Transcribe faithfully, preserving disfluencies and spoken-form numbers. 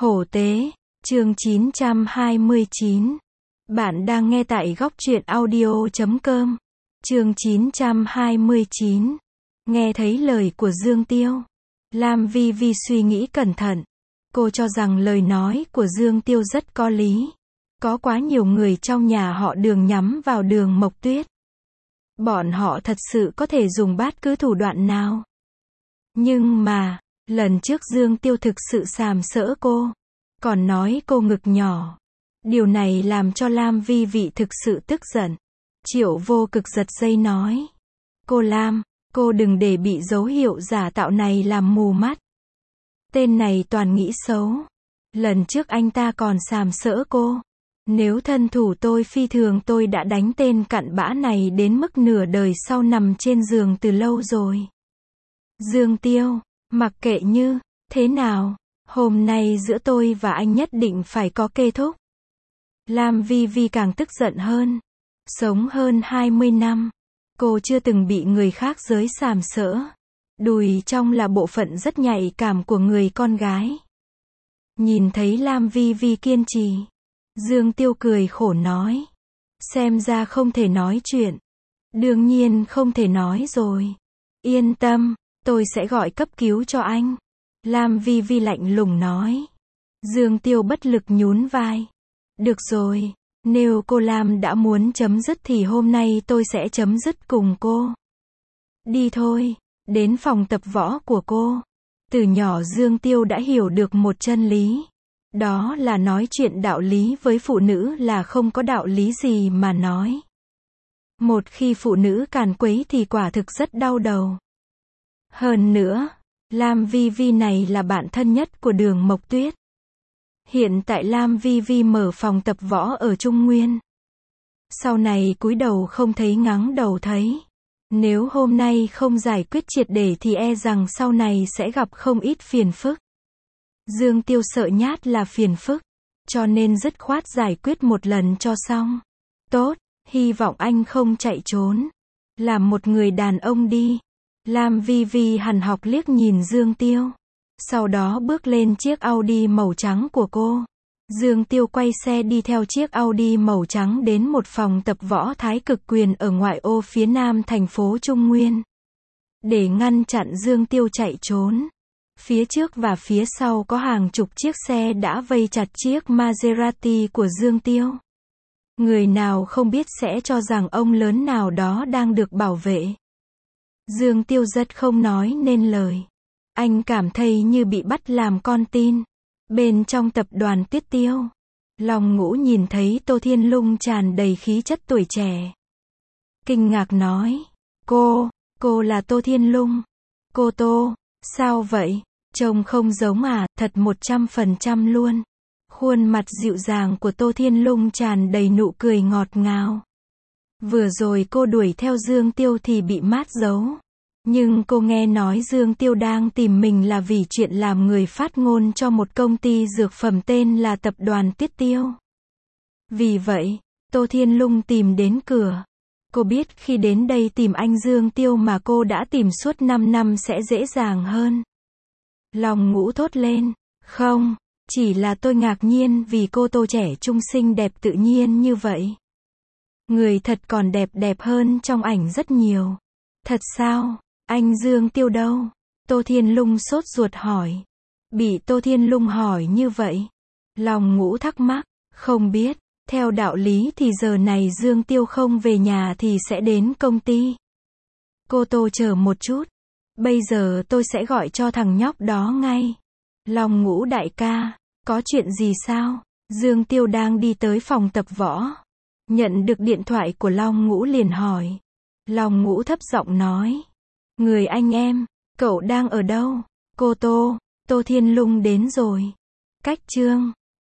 Hổ tế, chương chín trăm hai mươi chín. Bạn đang nghe tại góc truyện audio chấm com. Chương chín trăm hai mươi chín. Nghe thấy lời của Dương Tiêu. Lam Vi Vi suy nghĩ cẩn thận. Cô cho rằng lời nói của Dương Tiêu rất có lý. Có quá nhiều người trong nhà họ Đường nhắm vào Đường Mộc Tuyết. Bọn họ thật sự có thể dùng bất cứ thủ đoạn nào. Nhưng mà, lần trước Dương Tiêu thực sự sàm sỡ cô. Còn nói cô ngực nhỏ. Điều này làm cho Lam Vi Vi thực sự tức giận. Triệu Vô Cực giật dây nói. Cô Lam, cô đừng để bị dấu hiệu giả tạo này làm mù mắt. Tên này toàn nghĩ xấu. Lần trước anh ta còn sàm sỡ cô. Nếu thân thủ tôi phi thường tôi đã đánh tên cặn bã này đến mức nửa đời sau nằm trên giường từ lâu rồi. Dương Tiêu, mặc kệ như thế nào, hôm nay giữa tôi và anh nhất định phải có kết thúc. Lam Vi Vi càng tức giận hơn. Sống hơn hai mươi năm, cô chưa từng bị người khác giới sàm sỡ. Đùi trong là bộ phận rất nhạy cảm của người con gái. Nhìn thấy Lam Vi Vi kiên trì, Dương Tiêu cười khổ nói. Xem ra không thể nói chuyện. Đương nhiên không thể nói rồi. Yên tâm, tôi sẽ gọi cấp cứu cho anh. Lam Vi Vi lạnh lùng nói. Dương Tiêu bất lực nhún vai. Được rồi, nếu cô Lam đã muốn chấm dứt thì hôm nay tôi sẽ chấm dứt cùng cô. Đi thôi, đến phòng tập võ của cô. Từ nhỏ Dương Tiêu đã hiểu được một chân lý. Đó là nói chuyện đạo lý với phụ nữ là không có đạo lý gì mà nói. Một khi phụ nữ càn quấy thì quả thực rất đau đầu. Hơn nữa, Lam Vi Vi này là bạn thân nhất của Đường Mộc Tuyết. Hiện tại Lam Vi Vi mở phòng tập võ ở Trung Nguyên. Sau này cúi đầu không thấy ngắng đầu thấy. Nếu hôm nay không giải quyết triệt để thì e rằng sau này sẽ gặp không ít phiền phức. Dương Tiêu sợ nhát là phiền phức, cho nên dứt khoát giải quyết một lần cho xong. Tốt, hy vọng anh không chạy trốn. Làm một người đàn ông đi. Lam Vi Vi hằn học liếc nhìn Dương Tiêu. Sau đó bước lên chiếc Audi màu trắng của cô. Dương Tiêu quay xe đi theo chiếc Audi màu trắng đến một phòng tập võ Thái Cực Quyền ở ngoại ô phía nam thành phố Trung Nguyên. Để ngăn chặn Dương Tiêu chạy trốn. Phía trước và phía sau có hàng chục chiếc xe đã vây chặt chiếc Maserati của Dương Tiêu. Người nào không biết sẽ cho rằng ông lớn nào đó đang được bảo vệ. Dương Tiêu rất không nói nên lời. Anh cảm thấy như bị bắt làm con tin. Bên trong tập đoàn Tuyết Tiêu, Long Ngũ nhìn thấy Tô Thiên Lung tràn đầy khí chất tuổi trẻ. Kinh ngạc nói. Cô, cô là Tô Thiên Lung. Cô Tô, sao vậy? Trông không giống à, thật một trăm phần trăm luôn. Khuôn mặt dịu dàng của Tô Thiên Lung tràn đầy nụ cười ngọt ngào. Vừa rồi cô đuổi theo Dương Tiêu thì bị mát giấu. Nhưng cô nghe nói Dương Tiêu đang tìm mình là vì chuyện làm người phát ngôn cho một công ty dược phẩm tên là Tập đoàn Tuyết Tiêu. Vì vậy, Tô Thiên Lung tìm đến cửa. Cô biết khi đến đây tìm anh Dương Tiêu mà cô đã tìm suốt năm năm sẽ dễ dàng hơn. Long Ngũ thốt lên. Không, chỉ là tôi ngạc nhiên vì cô Tô trẻ trung xinh đẹp tự nhiên như vậy. Người thật còn đẹp đẹp hơn trong ảnh rất nhiều. Thật sao? Anh Dương Tiêu đâu? Tô Thiên Lung sốt ruột hỏi. Bị Tô Thiên Lung hỏi như vậy, Long Ngũ thắc mắc. Không biết, theo đạo lý thì giờ này Dương Tiêu không về nhà thì sẽ đến công ty. Cô Tô chờ một chút. Bây giờ tôi sẽ gọi cho thằng nhóc đó ngay. Long Ngũ đại ca, có chuyện gì sao? Dương Tiêu đang đi tới phòng tập võ. Nhận được điện thoại của Long Ngũ liền hỏi. Long Ngũ thấp giọng nói. Người anh em, cậu đang ở đâu? Cô Tô, Tô Thiên Lung đến rồi. Cách chương